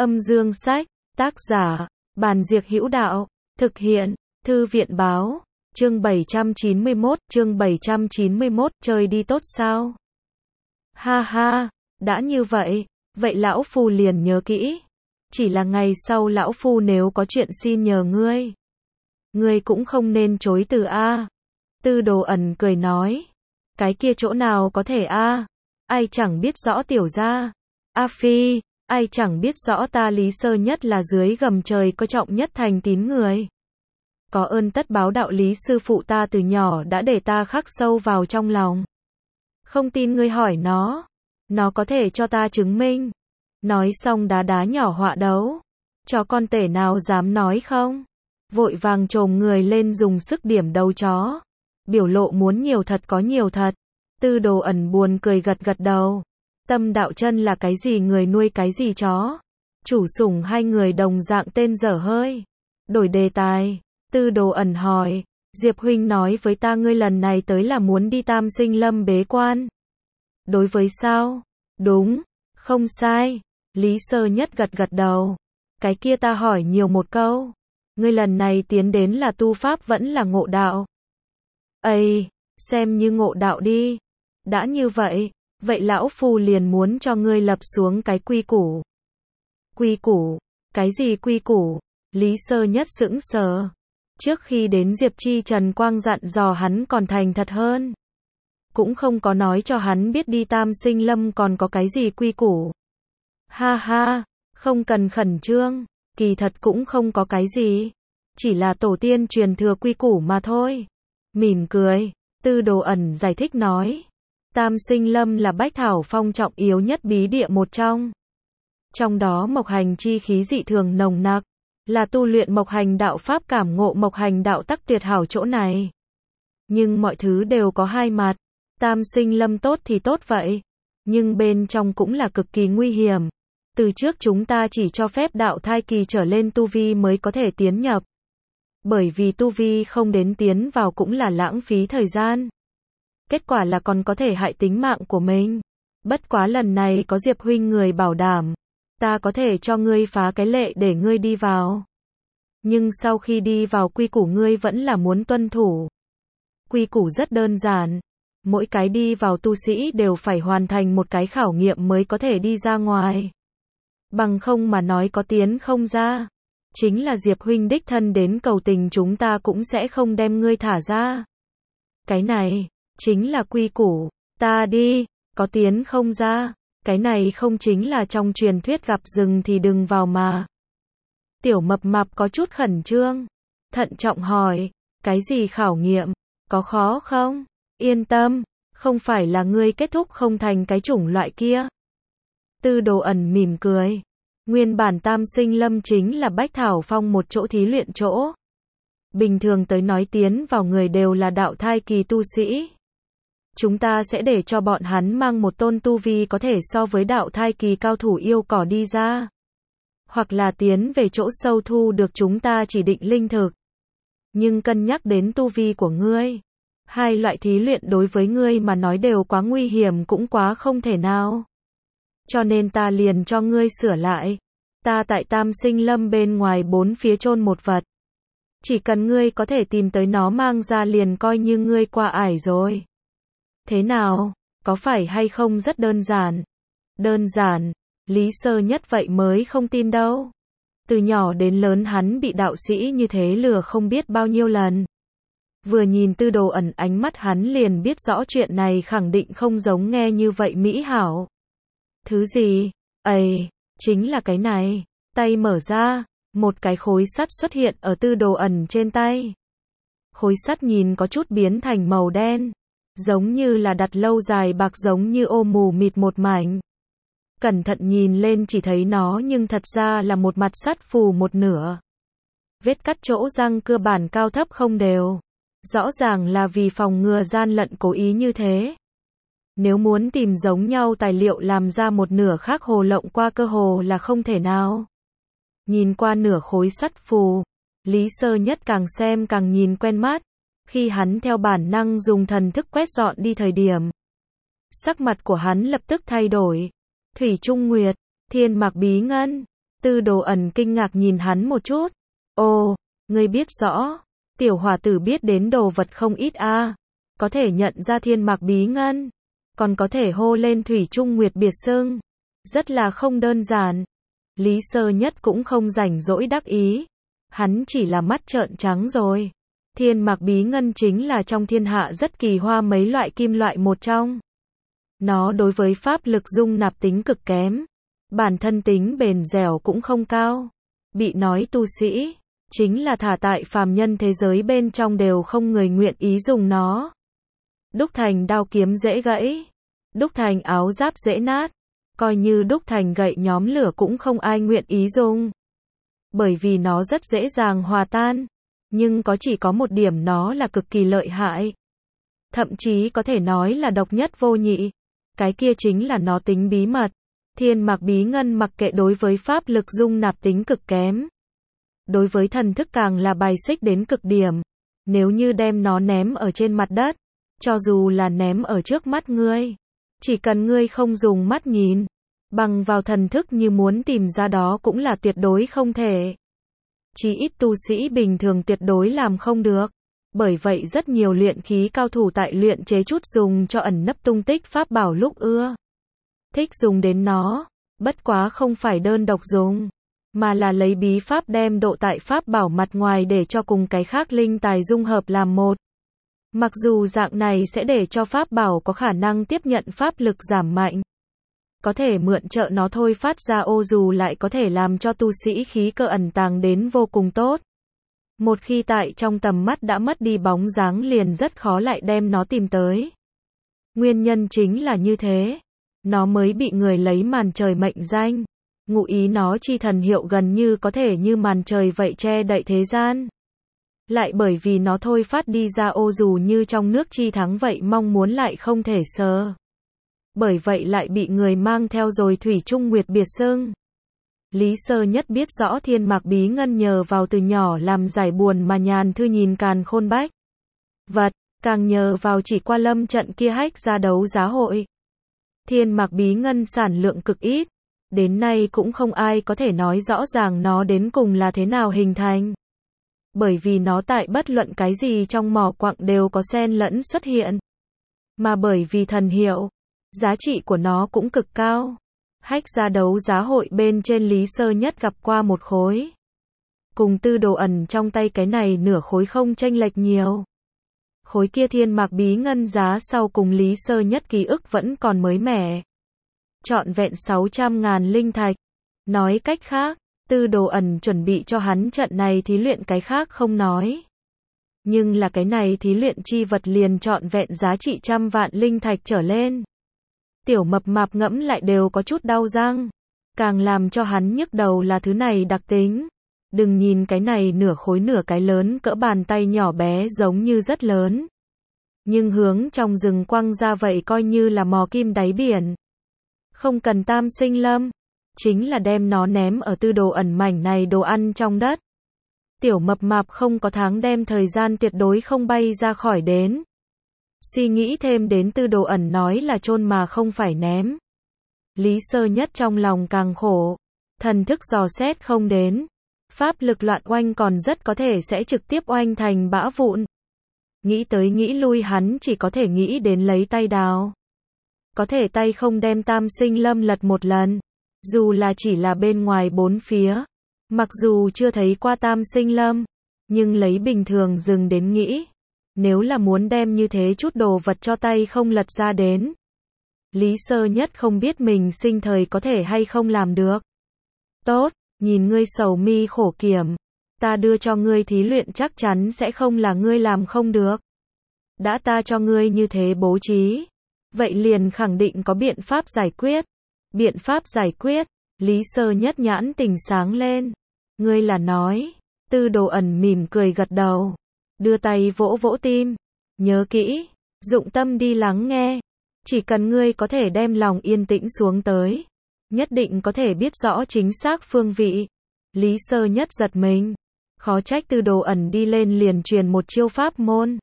Âm dương sách, tác giả, Bàn Diệc Hữu Đạo, thực hiện, Thư viện báo, chương 791, chơi đi tốt sao? Ha ha, đã như vậy, vậy lão phu liền nhớ kỹ. Chỉ là ngày sau lão phu nếu có chuyện xin nhờ ngươi. Ngươi cũng không nên chối từ a. Tư Đồ Ẩn cười nói. Cái kia chỗ nào có thể a? Ai chẳng biết rõ tiểu gia. A Phi, ai chẳng biết rõ ta Lý Sơ Nhất là dưới gầm trời coi trọng nhất thành tín người. Có ơn tất báo đạo lý sư phụ ta từ nhỏ đã để ta khắc sâu vào trong lòng. Không tin ngươi hỏi nó có thể cho ta chứng minh. Nói xong đá đá nhỏ họa đấu. Chó con tể nào dám nói không? Vội vàng chồm người lên dùng sức điểm đầu chó. Biểu lộ muốn nhiều thật có nhiều thật. Tư Đồ Ẩn buồn cười gật gật đầu. Tâm đạo chân là cái gì người nuôi cái gì chó. Chủ sủng hai người đồng dạng tên dở hơi. Đổi đề tài. Tư Đồ Ẩn hỏi. Diệp huynh nói với ta ngươi lần này tới là muốn đi Tam Sinh Lâm bế quan. Đối với sao? Đúng. Không sai. Lý Sơ Nhất gật gật đầu. Cái kia ta hỏi nhiều một câu. Ngươi lần này tiến đến là tu pháp vẫn là ngộ đạo? Ây, xem như ngộ đạo đi. Đã như vậy, vậy lão phu liền muốn cho ngươi lập xuống cái quy củ. Quy củ? Cái gì quy củ? Lý Sơ Nhất sững sờ. Trước khi đến Diệp Chi Trần Quang dặn dò hắn còn thành thật hơn. Cũng không có nói cho hắn biết đi Tam Sinh Lâm còn có cái gì quy củ. Ha ha, không cần khẩn trương, kỳ thật cũng không có cái gì. Chỉ là tổ tiên truyền thừa quy củ mà thôi. Mỉm cười, Tư Đồ Ẩn giải thích nói. Tam Sinh Lâm là bách thảo phong trọng yếu nhất bí địa một trong. Trong đó mộc hành chi khí dị thường nồng nặc, là tu luyện mộc hành đạo pháp cảm ngộ mộc hành đạo tắc tuyệt hảo chỗ này. Nhưng mọi thứ đều có hai mặt. Tam Sinh Lâm tốt thì tốt vậy, nhưng bên trong cũng là cực kỳ nguy hiểm. Từ trước chúng ta chỉ cho phép đạo thai kỳ trở lên tu vi mới có thể tiến nhập. Bởi vì tu vi không đến tiến vào cũng là lãng phí thời gian. Kết quả là còn có thể hại tính mạng của mình. Bất quá lần này có Diệp huynh người bảo đảm, ta có thể cho ngươi phá cái lệ để ngươi đi vào. Nhưng sau khi đi vào quy củ ngươi vẫn là muốn tuân thủ. Quy củ rất đơn giản. Mỗi cái đi vào tu sĩ đều phải hoàn thành một cái khảo nghiệm mới có thể đi ra ngoài. Bằng không mà nói có tiến không ra. Chính là Diệp huynh đích thân đến cầu tình chúng ta cũng sẽ không đem ngươi thả ra. Cái này, chính là quy củ. Ta đi, có tiến không ra. Cái này không chính là trong truyền thuyết gặp rừng thì đừng vào mà. Tiểu Mập Mạp có chút khẩn trương. Thận trọng hỏi, cái gì khảo nghiệm, có khó không? Yên tâm, không phải là ngươi kết thúc không thành cái chủng loại kia. Tư Đồ Ẩn mỉm cười. Nguyên bản Tam Sinh Lâm chính là bách thảo phong một chỗ thí luyện chỗ. Bình thường tới nói tiến vào người đều là đạo thai kỳ tu sĩ. Chúng ta sẽ để cho bọn hắn mang một tôn tu vi có thể so với đạo thai kỳ cao thủ yêu cỏ đi ra. Hoặc là tiến về chỗ sâu thu được chúng ta chỉ định linh thực. Nhưng cân nhắc đến tu vi của ngươi. Hai loại thí luyện đối với ngươi mà nói đều quá nguy hiểm cũng quá không thể nào. Cho nên ta liền cho ngươi sửa lại. Ta tại Tam Sinh Lâm bên ngoài bốn phía chôn một vật. Chỉ cần ngươi có thể tìm tới nó mang ra liền coi như ngươi qua ải rồi. Thế nào, có phải hay không rất đơn giản? Đơn giản, Lý Sơ Nhất vậy mới không tin đâu. Từ nhỏ đến lớn hắn bị đạo sĩ như thế lừa không biết bao nhiêu lần. Vừa nhìn Tư Đồ Ẩn ánh mắt hắn liền biết rõ chuyện này khẳng định không giống nghe như vậy mỹ hảo. Thứ gì? Ây, chính là cái này. Tay mở ra, một cái khối sắt xuất hiện ở Tư Đồ Ẩn trên tay. Khối sắt nhìn có chút biến thành màu đen. Giống như là đặt lâu dài bạc giống như ô mù mịt một mảnh. Cẩn thận nhìn lên chỉ thấy nó nhưng thật ra là một mặt sắt phù một nửa. Vết cắt chỗ răng cơ bản cao thấp không đều. Rõ ràng là vì phòng ngừa gian lận cố ý như thế. Nếu muốn tìm giống nhau tài liệu làm ra một nửa khác hồ lộng qua cơ hồ là không thể nào. Nhìn qua nửa khối sắt phù, Lý Sơ Nhất càng xem càng nhìn quen mắt. Khi hắn theo bản năng dùng thần thức quét dọn đi thời điểm, sắc mặt của hắn lập tức thay đổi. Thủy Trung Nguyệt, Thiên Mạc Bí Ngân, Tư Đồ Ẩn kinh ngạc nhìn hắn một chút. Ồ, ngươi biết rõ. Tiểu hòa tử biết đến đồ vật không ít a. Có thể nhận ra thiên mạc bí ngân. Còn có thể hô lên thủy trung nguyệt biệt xưng. Rất là không đơn giản. Lý Sơ Nhất cũng không rảnh rỗi đắc ý. Hắn chỉ là mắt trợn trắng rồi. Thiên mạc bí ngân chính là trong thiên hạ rất kỳ hoa mấy loại kim loại một trong. Nó đối với pháp lực dung nạp tính cực kém. Bản thân tính bền dẻo cũng không cao. Bị nói tu sĩ, chính là thả tại phàm nhân thế giới bên trong đều không người nguyện ý dùng nó. Đúc thành đao kiếm dễ gãy. Đúc thành áo giáp dễ nát. Coi như đúc thành gậy nhóm lửa cũng không ai nguyện ý dùng. Bởi vì nó rất dễ dàng hòa tan. Nhưng chỉ có một điểm nó là cực kỳ lợi hại. Thậm chí có thể nói là độc nhất vô nhị. Cái kia chính là nó tính bí mật. Thiên mạc bí ngân mặc kệ đối với pháp lực dung nạp tính cực kém. Đối với thần thức càng là bài xích đến cực điểm. Nếu như đem nó ném ở trên mặt đất, cho dù là ném ở trước mắt ngươi, chỉ cần ngươi không dùng mắt nhìn, bằng vào thần thức như muốn tìm ra đó cũng là tuyệt đối không thể. Chỉ ít tu sĩ bình thường tuyệt đối làm không được. Bởi vậy rất nhiều luyện khí cao thủ tại luyện chế chút dùng cho ẩn nấp tung tích pháp bảo lúc ưa thích dùng đến nó, bất quá không phải đơn độc dùng, mà là lấy bí pháp đem độ tại pháp bảo mặt ngoài để cho cùng cái khác linh tài dung hợp làm một. Mặc dù dạng này sẽ để cho pháp bảo có khả năng tiếp nhận pháp lực giảm mạnh, có thể mượn trợ nó thôi phát ra ô dù lại có thể làm cho tu sĩ khí cơ ẩn tàng đến vô cùng tốt. Một khi tại trong tầm mắt đã mất đi bóng dáng liền rất khó lại đem nó tìm tới. Nguyên nhân chính là như thế. Nó mới bị người lấy màn trời mệnh danh. Ngụ ý nó chi thần hiệu gần như có thể như màn trời vậy che đậy thế gian. Lại bởi vì nó thôi phát đi ra ô dù như trong nước chi thắng vậy mong muốn lại không thể sờ. Bởi vậy lại bị người mang theo rồi thủy trung nguyệt biệt xưng. Lý Sơ Nhất biết rõ thiên mạc bí ngân nhờ vào từ nhỏ làm giải buồn mà nhàn thư nhìn càn khôn bách vật, càng nhờ vào chỉ qua lâm trận kia hách ra đấu giá hội. Thiên mạc bí ngân sản lượng cực ít, đến nay cũng không ai có thể nói rõ ràng nó đến cùng là thế nào hình thành. Bởi vì nó tại bất luận cái gì trong mỏ quặng đều có xen lẫn xuất hiện. Mà bởi vì thần hiệu, giá trị của nó cũng cực cao. Hách ra đấu giá hội bên trên Lý Sơ Nhất gặp qua một khối. Cùng Tư Đồ Ẩn trong tay cái này nửa khối không chênh lệch nhiều. Khối kia thiên mạc bí ngân giá sau cùng Lý Sơ Nhất ký ức vẫn còn mới mẻ. Trọn vẹn 600.000 linh thạch. Nói cách khác, Tư Đồ Ẩn chuẩn bị cho hắn trận này thí luyện cái khác không nói. Nhưng là cái này thí luyện chi vật liền trọn vẹn giá trị 100 vạn linh thạch trở lên. Tiểu mập mạp ngẫm lại đều có chút đau răng. Càng làm cho hắn nhức đầu là thứ này đặc tính. Đừng nhìn cái này nửa khối nửa cái lớn cỡ bàn tay nhỏ bé giống như rất lớn. Nhưng hướng trong rừng quăng ra vậy coi như là mò kim đáy biển. Không cần tam sinh lâm. Chính là đem nó ném ở Tư Đồ Ẩn mảnh này đồ ăn trong đất. Tiểu mập mạp không có tháng đem thời gian tuyệt đối không bay ra khỏi đến. Suy nghĩ thêm đến Tư Đồ Ẩn nói là chôn mà không phải ném. Lý Sơ Nhất trong lòng càng khổ. Thần thức dò xét không đến. Pháp lực loạn oanh còn rất có thể sẽ trực tiếp oanh thành bã vụn. Nghĩ tới nghĩ lui hắn chỉ có thể nghĩ đến lấy tay đào. Có thể tay không đem tam sinh lâm lật một lần. Dù là chỉ là bên ngoài bốn phía. Mặc dù chưa thấy qua tam sinh lâm. Nhưng lấy bình thường dừng đến nghĩ. Nếu là muốn đem như thế chút đồ vật cho tay không lật ra đến. Lý Sơ Nhất không biết mình sinh thời có thể hay không làm được. Tốt, nhìn ngươi sầu mi khổ kiểm. Ta đưa cho ngươi thí luyện chắc chắn sẽ không là ngươi làm không được. Đã ta cho ngươi như thế bố trí. Vậy liền khẳng định có biện pháp giải quyết. Biện pháp giải quyết. Lý Sơ Nhất nhãn tình sáng lên. Ngươi là nói. Tư Đồ Ẩn mỉm cười gật đầu. Đưa tay vỗ vỗ tim. Nhớ kỹ. Dụng tâm đi lắng nghe. Chỉ cần ngươi có thể đem lòng yên tĩnh xuống tới. Nhất định có thể biết rõ chính xác phương vị. Lý Sơ Nhất giật mình. Khó trách Tư Đồ Ẩn đi lên liền truyền một chiêu pháp môn.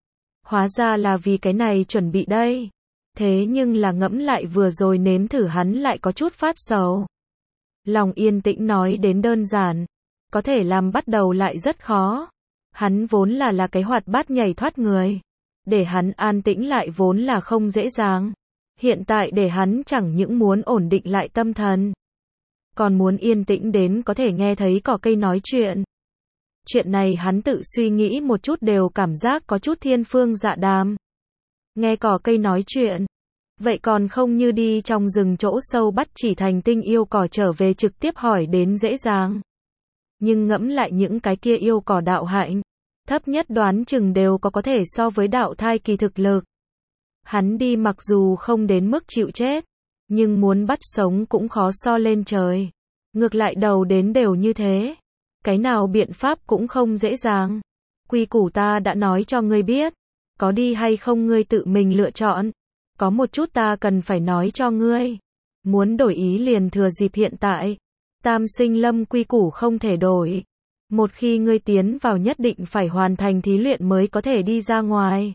Hóa ra là vì cái này chuẩn bị đây. Thế nhưng là ngẫm lại vừa rồi nếm thử hắn lại có chút phát sầu. Lòng yên tĩnh nói đến đơn giản, có thể làm bắt đầu lại rất khó. Hắn vốn là cái hoạt bát nhảy thoát người. Để hắn an tĩnh lại vốn là không dễ dàng. Hiện tại để hắn chẳng những muốn ổn định lại tâm thần, còn muốn yên tĩnh đến có thể nghe thấy cỏ cây nói chuyện. Chuyện này hắn tự suy nghĩ một chút đều cảm giác có chút thiên phương dạ đàm. Nghe cỏ cây nói chuyện, vậy còn không như đi trong rừng chỗ sâu bắt chỉ thành tinh yêu cỏ trở về trực tiếp hỏi đến dễ dàng. Nhưng ngẫm lại những cái kia yêu cỏ đạo hạnh, thấp nhất đoán chừng đều có thể so với đạo thai kỳ thực lực. Hắn đi mặc dù không đến mức chịu chết, nhưng muốn bắt sống cũng khó so lên trời. Ngược lại đầu đến đều như thế. Cái nào biện pháp cũng không dễ dàng. Quy củ ta đã nói cho ngươi biết. Có đi hay không ngươi tự mình lựa chọn. Có một chút ta cần phải nói cho ngươi. Muốn đổi ý liền thừa dịp hiện tại. Tam sinh lâm quy củ không thể đổi. Một khi ngươi tiến vào nhất định phải hoàn thành thí luyện mới có thể đi ra ngoài.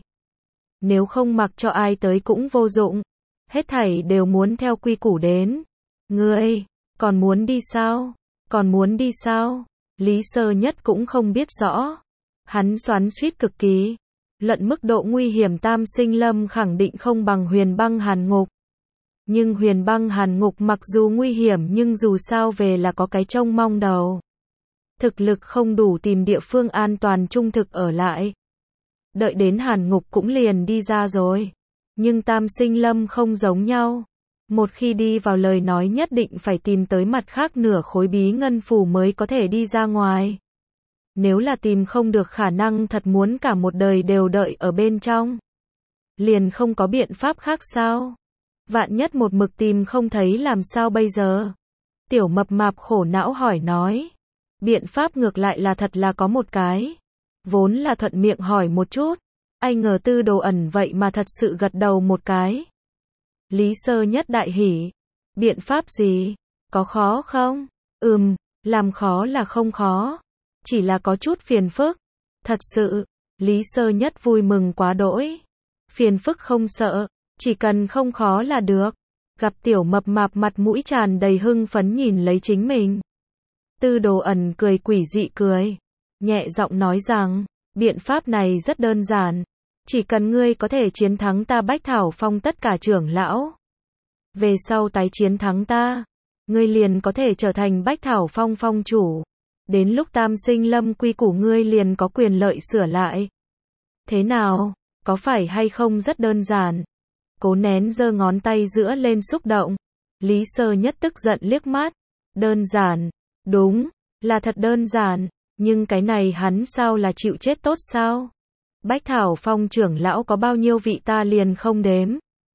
Nếu không mặc cho ai tới cũng vô dụng. Hết thảy đều muốn theo quy củ đến. Ngươi, còn muốn đi sao? Còn muốn đi sao? Lý Sơ Nhất cũng không biết rõ. Hắn xoắn xuýt cực kỳ. Luận mức độ nguy hiểm tam sinh lâm khẳng định không bằng huyền băng hàn ngục. Nhưng huyền băng hàn ngục mặc dù nguy hiểm nhưng dù sao về là có cái trông mong đầu. Thực lực không đủ tìm địa phương an toàn trung thực ở lại. Đợi đến hàn ngục cũng liền đi ra rồi. Nhưng tam sinh lâm không giống nhau. Một khi đi vào lời nói nhất định phải tìm tới mặt khác nửa khối bí ngân phủ mới có thể đi ra ngoài. Nếu là tìm không được khả năng thật muốn cả một đời đều đợi ở bên trong. Liền không có biện pháp khác sao? Vạn nhất một mực tìm không thấy làm sao bây giờ? Tiểu mập mạp khổ não hỏi nói. Biện pháp ngược lại là thật là có một cái. Vốn là thuận miệng hỏi một chút. Ai ngờ Tư Đồ Ẩn vậy mà thật sự gật đầu một cái. Lý Sơ Nhất đại hỉ. Biện pháp gì? Có khó không? Làm khó là không khó. Chỉ là có chút phiền phức. Thật sự, Lý Sơ Nhất vui mừng quá đỗi. Phiền phức không sợ, chỉ cần không khó là được. Gặp tiểu mập mạp mặt mũi tràn đầy hưng phấn nhìn lấy chính mình. Tư Đồ Ẩn cười quỷ dị cười. Nhẹ giọng nói rằng, biện pháp này rất đơn giản. Chỉ cần ngươi có thể chiến thắng ta Bách Thảo Phong tất cả trưởng lão. Về sau tái chiến thắng ta, ngươi liền có thể trở thành Bách Thảo Phong phong chủ. Đến lúc tam sinh lâm quy củ ngươi liền có quyền lợi sửa lại. Thế nào, có phải hay không rất đơn giản? Cố nén giơ ngón tay giữa lên xúc động. Lý Sơ Nhất tức giận liếc mắt. Đơn giản, đúng, là thật đơn giản. Nhưng cái này hắn sao là chịu chết tốt sao? Bách Thảo Phong trưởng lão có bao nhiêu vị ta liền không đếm.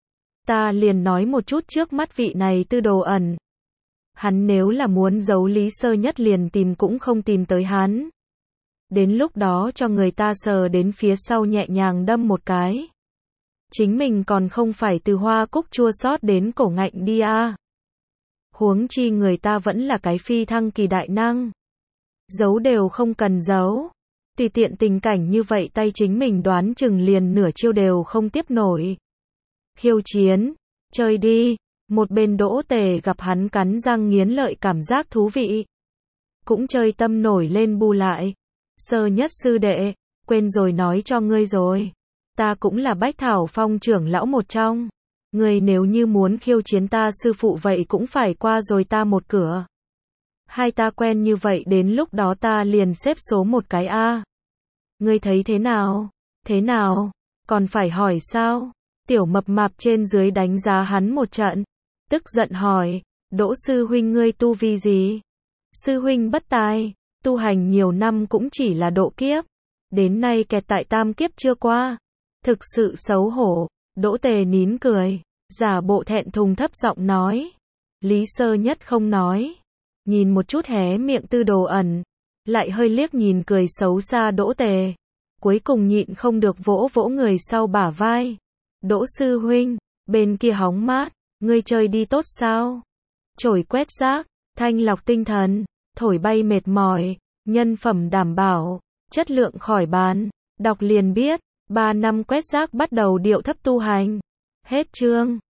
Ta liền nói một chút trước mắt vị này Tư Đồ Ẩn. Hắn nếu là muốn giấu Lý Sơ Nhất liền tìm cũng không tìm tới hắn. Đến lúc đó cho người ta sờ đến phía sau nhẹ nhàng đâm một cái. Chính mình còn không phải từ hoa cúc chua xót đến cổ ngạnh đi à. Huống chi người ta vẫn là cái phi thăng kỳ đại năng. Giấu đều không cần giấu. Tùy tiện tình cảnh như vậy tay chính mình đoán chừng liền nửa chiêu đều không tiếp nổi. Khiêu chiến, chơi đi. Một bên Đỗ Tề gặp hắn cắn răng nghiến lợi cảm giác thú vị. Cũng chơi tâm nổi lên bu lại. Sơ Nhất sư đệ, quên rồi nói cho ngươi rồi. Ta cũng là Bách Thảo Phong trưởng lão một trong. Ngươi nếu như muốn khiêu chiến ta sư phụ vậy cũng phải qua rồi ta một cửa. Hai ta quen như vậy đến lúc đó ta liền xếp số một cái A. Ngươi thấy thế nào? Thế nào? Còn phải hỏi sao? Tiểu mập mạp trên dưới đánh giá hắn một trận. Tức giận hỏi, Đỗ sư huynh ngươi tu vi gì? Sư huynh bất tài, tu hành nhiều năm cũng chỉ là độ kiếp. Đến nay kẹt tại tam kiếp chưa qua. Thực sự xấu hổ. Đỗ Tề nín cười, giả bộ thẹn thùng thấp giọng nói. Lý Sơ Nhất không nói. Nhìn một chút hé miệng Tư Đồ Ẩn. Lại hơi liếc nhìn cười xấu xa Đỗ Tề. Cuối cùng nhịn không được vỗ vỗ người sau bả vai. Đỗ sư huynh, bên kia hóng mát, ngươi chơi đi tốt sao? Chổi quét rác, thanh lọc tinh thần, thổi bay mệt mỏi, nhân phẩm đảm bảo, chất lượng khỏi bàn. Đọc liền biết, 3 năm quét rác bắt đầu điệu thấp tu hành. Hết chương.